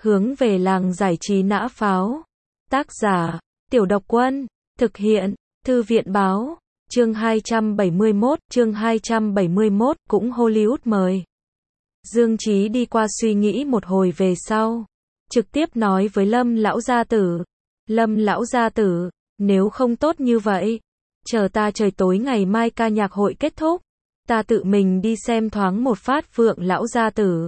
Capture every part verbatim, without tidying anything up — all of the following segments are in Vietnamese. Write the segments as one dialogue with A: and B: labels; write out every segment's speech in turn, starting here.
A: Hướng về làng giải trí nã pháo. Tác giả, Tiểu Độc Quân. Thực hiện, Thư viện báo. Chương hai trăm bảy mươi mốt, chương hai trăm bảy mươi mốt, cũng Hollywood mời. Dương Chí đi qua suy nghĩ một hồi về sau. Trực tiếp nói với Lâm lão gia tử. Lâm lão gia tử, nếu không tốt như vậy, chờ ta trời tối ngày mai ca nhạc hội kết thúc, ta tự mình đi xem thoáng một phát Phượng lão gia tử.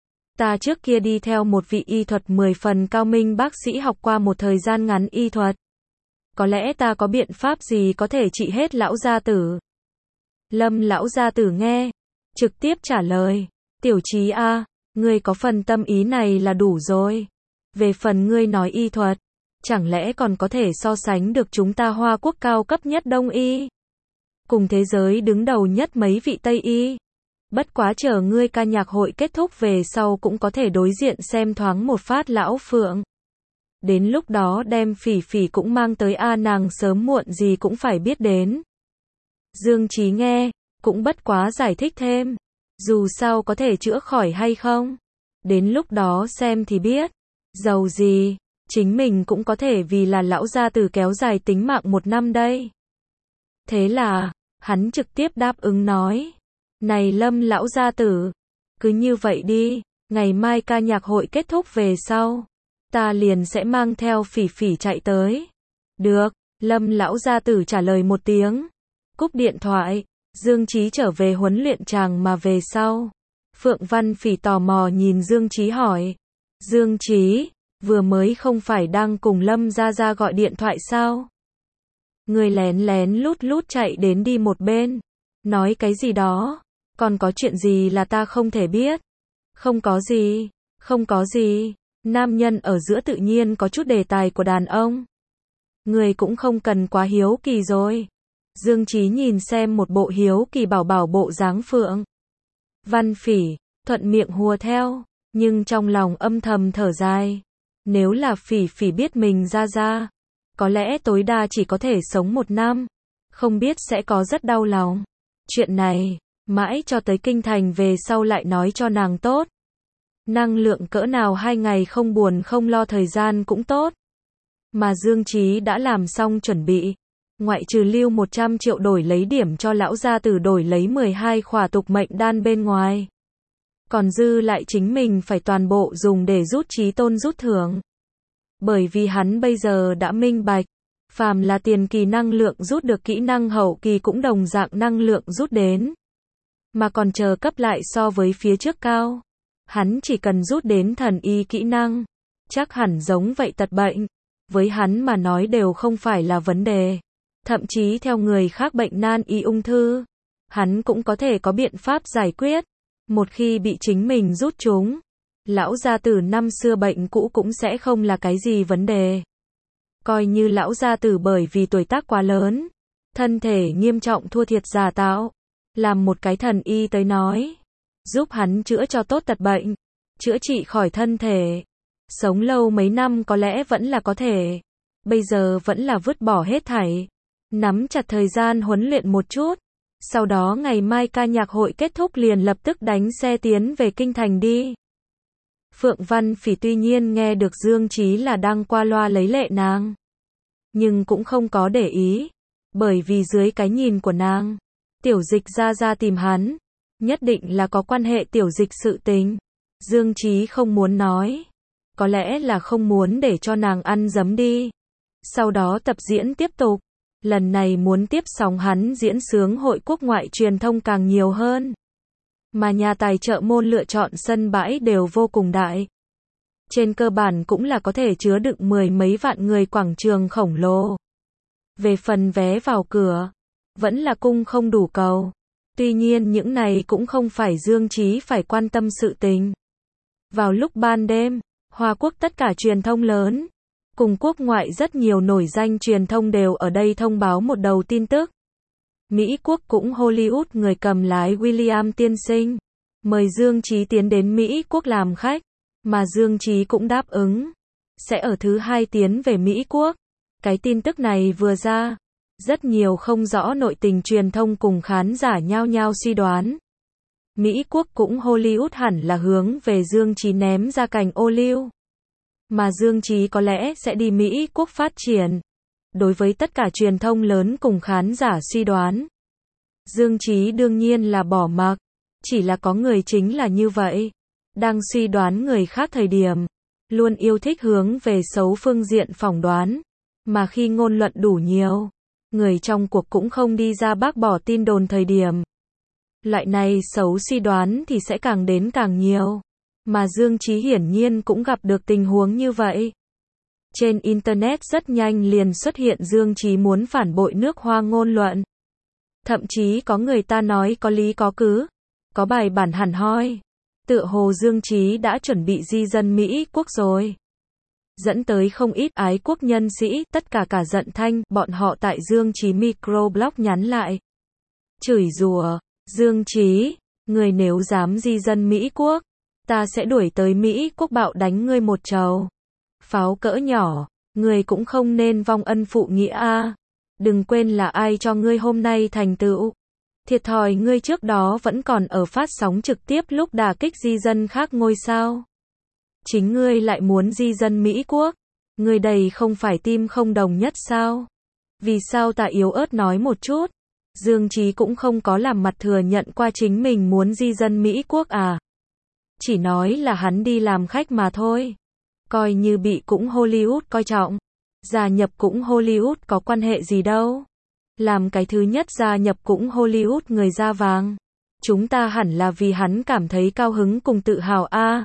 A: Ta trước kia đi theo một vị y thuật mười phần cao minh bác sĩ học qua một thời gian ngắn y thuật. Có lẽ ta có biện pháp gì có thể trị hết lão gia tử. Lâm lão gia tử nghe, trực tiếp trả lời, Tiểu Chí a, ngươi có phần tâm ý này là đủ rồi. Về phần ngươi nói y thuật, chẳng lẽ còn có thể so sánh được chúng ta Hoa Quốc cao cấp nhất Đông y, cùng thế giới đứng đầu nhất mấy vị Tây y. Bất quá chờ ngươi ca nhạc hội kết thúc về sau cũng có thể đối diện xem thoáng một phát lão Phượng. Đến lúc đó đem Phỉ Phỉ cũng mang tới a, nàng sớm muộn gì cũng phải biết đến. Dương Chí nghe, cũng bất quá giải thích thêm, dù sao có thể chữa khỏi hay không, đến lúc đó xem thì biết. Dầu gì, chính mình cũng có thể vì là lão gia tử kéo dài tính mạng một năm đây. Thế là, hắn trực tiếp đáp ứng nói, này Lâm lão gia tử, cứ như vậy đi, ngày mai ca nhạc hội kết thúc về sau, ta liền sẽ mang theo Phỉ Phỉ chạy tới. Được, Lâm lão gia tử trả lời một tiếng, cúp điện thoại. Dương Chí trở về huấn luyện tràng mà về sau, Phượng Văn Phỉ tò mò nhìn Dương Chí hỏi, Dương Chí, vừa mới không phải đang cùng Lâm gia gia gọi điện thoại sao? Người lén lén lút lút chạy đến đi một bên, nói cái gì đó, còn có chuyện gì là ta không thể biết? Không có gì, không có gì, nam nhân ở giữa tự nhiên có chút đề tài của đàn ông. Người cũng không cần quá hiếu kỳ rồi. Dương Chí nhìn xem một bộ hiếu kỳ bảo bảo bộ dáng Phượng Văn Phỉ, thuận miệng hùa theo, nhưng trong lòng âm thầm thở dài. Nếu là Phỉ Phỉ biết mình ra ra, có lẽ tối đa chỉ có thể sống một năm, không biết sẽ có rất đau lòng. Chuyện này, mãi cho tới kinh thành về sau lại nói cho nàng tốt. Năng lượng cỡ nào hai ngày không buồn không lo thời gian cũng tốt. Mà Dương Chí đã làm xong chuẩn bị. Ngoại trừ lưu một trăm triệu đổi lấy điểm cho lão gia tử đổi lấy mười hai khỏa tục mệnh đan bên ngoài. Còn dư lại chính mình phải toàn bộ dùng để rút trí tôn rút thưởng. Bởi vì hắn bây giờ đã minh bạch, phàm là tiền kỳ năng lượng rút được kỹ năng hậu kỳ cũng đồng dạng năng lượng rút đến. Mà còn chờ cấp lại so với phía trước cao. Hắn chỉ cần rút đến thần y kỹ năng, chắc hẳn giống vậy tật bệnh. Với hắn mà nói đều không phải là vấn đề. Thậm chí theo người khác bệnh nan y ung thư, hắn cũng có thể có biện pháp giải quyết. Một khi bị chính mình rút chúng, lão gia tử năm xưa bệnh cũ cũng sẽ không là cái gì vấn đề. Coi như lão gia tử bởi vì tuổi tác quá lớn, thân thể nghiêm trọng thua thiệt giả tạo, làm một cái thần y tới nói, giúp hắn chữa cho tốt tật bệnh, chữa trị khỏi thân thể, sống lâu mấy năm có lẽ vẫn là có thể. Bây giờ vẫn là vứt bỏ hết thảy, nắm chặt thời gian huấn luyện một chút, sau đó ngày mai ca nhạc hội kết thúc liền lập tức đánh xe tiến về kinh thành đi. Phượng Văn Phỉ tuy nhiên nghe được Dương Chí là đang qua loa lấy lệ nàng, nhưng cũng không có để ý, bởi vì dưới cái nhìn của nàng, Tiểu Dịch ra ra tìm hắn, nhất định là có quan hệ Tiểu Dịch sự tình. Dương Chí không muốn nói, có lẽ là không muốn để cho nàng ăn dấm đi. Sau đó tập diễn tiếp tục, lần này muốn tiếp sóng hắn diễn sướng hội quốc ngoại truyền thông càng nhiều hơn. Mà nhà tài trợ môn lựa chọn sân bãi đều vô cùng đại. Trên cơ bản cũng là có thể chứa đựng mười mấy vạn người quảng trường khổng lồ. Về phần vé vào cửa, vẫn là cung không đủ cầu. Tuy nhiên những này cũng không phải Dương Chí phải quan tâm sự tình. Vào lúc ban đêm, Hoa Quốc tất cả truyền thông lớn, cùng quốc ngoại rất nhiều nổi danh truyền thông đều ở đây thông báo một đầu tin tức. Mỹ Quốc cũng Hollywood người cầm lái William tiên sinh, mời Dương Chí tiến đến Mỹ Quốc làm khách, mà Dương Chí cũng đáp ứng, sẽ ở thứ hai tiến về Mỹ Quốc. Cái tin tức này vừa ra, rất nhiều không rõ nội tình truyền thông cùng khán giả nhao nhao suy đoán. Mỹ Quốc cũng Hollywood hẳn là hướng về Dương Chí ném ra cành ô liu. mà Dương Chí có lẽ sẽ đi Mỹ Quốc phát triển. Đối với tất cả truyền thông lớn cùng khán giả suy đoán, Dương Chí đương nhiên là bỏ mặc, chỉ là có người chính là như vậy, đang suy đoán người khác thời điểm, luôn yêu thích hướng về xấu phương diện phỏng đoán, mà khi ngôn luận đủ nhiều, người trong cuộc cũng không đi ra bác bỏ tin đồn thời điểm. Loại này xấu suy đoán thì sẽ càng đến càng nhiều, mà Dương Chí hiển nhiên cũng gặp được tình huống như vậy. Trên Internet rất nhanh liền xuất hiện Dương Chí muốn phản bội nước Hoa ngôn luận. Thậm chí có người ta nói có lý có cứ, có bài bản hẳn hoi. Tựa hồ Dương Chí đã chuẩn bị di dân Mỹ Quốc rồi. Dẫn tới không ít ái quốc nhân sĩ, tất cả cả giận thanh, bọn họ tại Dương Chí microblog nhắn lại. Chửi rủa, Dương Chí, người nếu dám di dân Mỹ Quốc, ta sẽ đuổi tới Mỹ Quốc bạo đánh ngươi một trầu. Pháo cỡ nhỏ, người cũng không nên vong ân phụ nghĩa a. Đừng quên là ai cho ngươi hôm nay thành tựu. Thiệt thòi ngươi trước đó vẫn còn ở phát sóng trực tiếp lúc đả kích di dân khác ngôi sao. Chính ngươi lại muốn di dân Mỹ Quốc. Ngươi đầy không phải tim không đồng nhất sao? Vì sao ta yếu ớt nói một chút? Dương Chí cũng không có làm mặt thừa nhận qua chính mình muốn di dân Mỹ Quốc à? Chỉ nói là hắn đi làm khách mà thôi. Coi như bị cũng Hollywood coi trọng. Gia nhập cũng Hollywood có quan hệ gì đâu. Làm cái thứ nhất gia nhập cũng Hollywood người da vàng. Chúng ta hẳn là vì hắn cảm thấy cao hứng cùng tự hào a. À.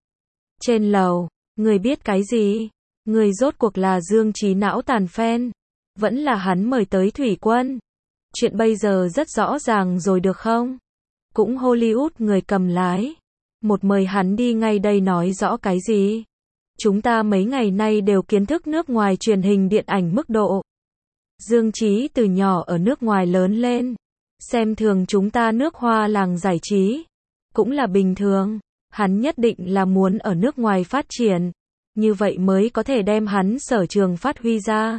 A: Trên lầu, người biết cái gì? Người rốt cuộc là Dương Chí não tàn fan. Vẫn là hắn mời tới thủy quân. Chuyện bây giờ rất rõ ràng rồi được không? Cũng Hollywood người cầm lái. Một mời hắn đi ngay đây nói rõ cái gì? Chúng ta mấy ngày nay đều kiến thức nước ngoài truyền hình điện ảnh mức độ. Dương Chí từ nhỏ ở nước ngoài lớn lên. Xem thường chúng ta nước Hoa làng giải trí. Cũng là bình thường. Hắn nhất định là muốn ở nước ngoài phát triển. Như vậy mới có thể đem hắn sở trường phát huy ra.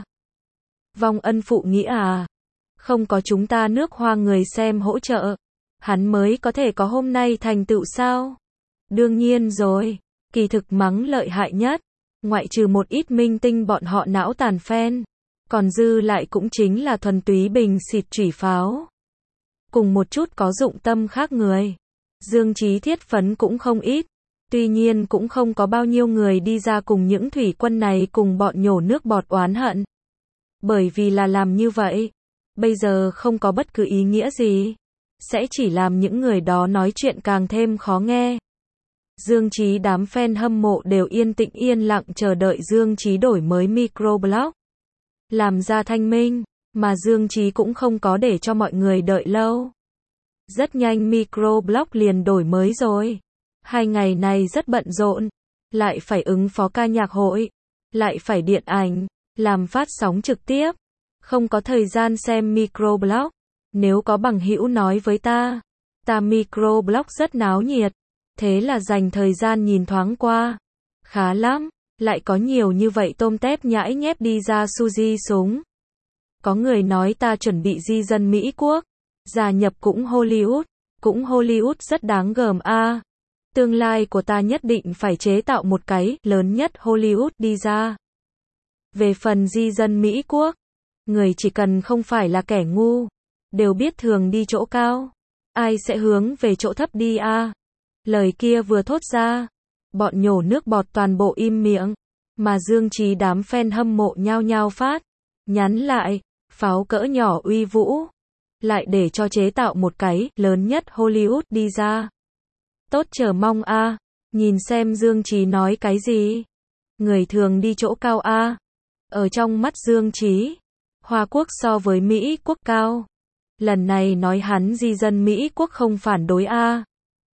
A: Vong ân phụ nghĩa à? Không có chúng ta nước Hoa người xem hỗ trợ. Hắn mới có thể có hôm nay thành tựu sao? Đương nhiên rồi. Kỳ thực mắng lợi hại nhất. Ngoại trừ một ít minh tinh bọn họ não tàn fan. Còn dư lại cũng chính là thuần túy bình xịt chủy pháo. Cùng một chút có dụng tâm khác người. Dương Chí thiết phấn cũng không ít. Tuy nhiên cũng không có bao nhiêu người đi ra cùng những thủy quân này cùng bọn nhổ nước bọt oán hận. Bởi vì là làm như vậy. Bây giờ không có bất cứ ý nghĩa gì. Sẽ chỉ làm những người đó nói chuyện càng thêm khó nghe. Dương Chí đám fan hâm mộ đều yên tĩnh yên lặng chờ đợi Dương Chí đổi mới microblog. Làm ra thanh minh, mà Dương Chí cũng không có để cho mọi người đợi lâu. Rất nhanh microblog liền đổi mới rồi. Hai ngày này rất bận rộn. Lại phải ứng phó ca nhạc hội. Lại phải điện ảnh. Làm phát sóng trực tiếp. Không có thời gian xem microblog. Nếu có bằng hữu nói với ta. Ta microblog rất náo nhiệt. Thế là dành thời gian nhìn thoáng qua. Khá lắm. Lại có nhiều như vậy tôm tép nhãi nhép đi ra Suzy súng. Có người nói ta chuẩn bị di dân Mỹ Quốc. Gia nhập cũng Hollywood. Cũng Hollywood rất đáng gờm a. À. Tương lai của ta nhất định phải chế tạo một cái lớn nhất Hollywood đi ra. Về phần di dân Mỹ Quốc. Người chỉ cần không phải là kẻ ngu. Đều biết thường đi chỗ cao. Ai sẽ hướng về chỗ thấp đi a. À. Lời kia vừa thốt ra. Bọn nhổ nước bọt toàn bộ im miệng. Mà Dương Chí đám fan hâm mộ nhao nhao phát. Nhắn lại. Pháo cỡ nhỏ uy vũ. Lại để cho chế tạo một cái lớn nhất Hollywood đi ra. Tốt chờ mong a. À. Nhìn xem Dương Chí nói cái gì. Người thường đi chỗ cao a. À. Ở trong mắt Dương Chí. Hoa Quốc so với Mỹ Quốc cao. Lần này nói hắn di dân Mỹ Quốc không phản đối a. À.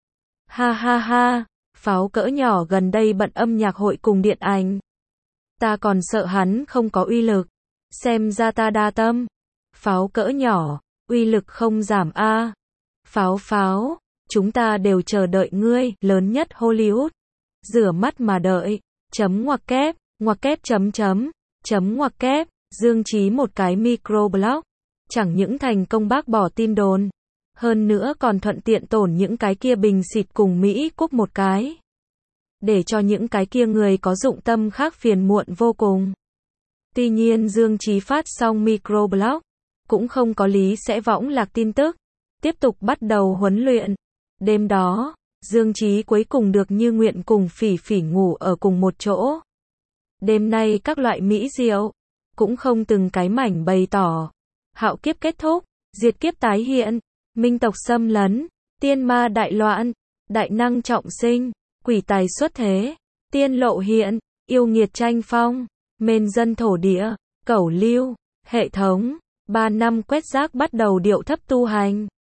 A: Ha ha ha. Pháo cỡ nhỏ gần đây bận âm nhạc hội cùng điện ảnh. Ta còn sợ hắn không có uy lực. Xem ra ta đa tâm. Pháo cỡ nhỏ, uy lực không giảm a. À. Pháo pháo, chúng ta đều chờ đợi ngươi, lớn nhất Hollywood. Rửa mắt mà đợi. Chấm ngoặc kép, ngoặc kép chấm chấm, chấm ngoặc kép, Dương Chí một cái microblog. Chẳng những thành công bác bỏ tin đồn. Hơn nữa còn thuận tiện tổn những cái kia bình xịt cùng Mỹ Quốc một cái. để cho những cái kia người có dụng tâm khác phiền muộn vô cùng. Tuy nhiên Dương Chí phát xong microblog, cũng không có lý sẽ võng lạc tin tức, tiếp tục bắt đầu huấn luyện. Đêm đó, Dương Chí cuối cùng được như nguyện cùng Phỉ Phỉ ngủ ở cùng một chỗ. Đêm nay các loại mỹ diệu, cũng không từng cái mảnh bày tỏ. Hạo kiếp kết thúc, diệt kiếp tái hiện, minh tộc xâm lấn, tiên ma đại loạn, đại năng trọng sinh, quỷ tài xuất thế, tiên lộ hiện, yêu nghiệt tranh phong, mền dân thổ địa, cẩu lưu, hệ thống, ba năm quét rác bắt đầu điệu thấp tu hành.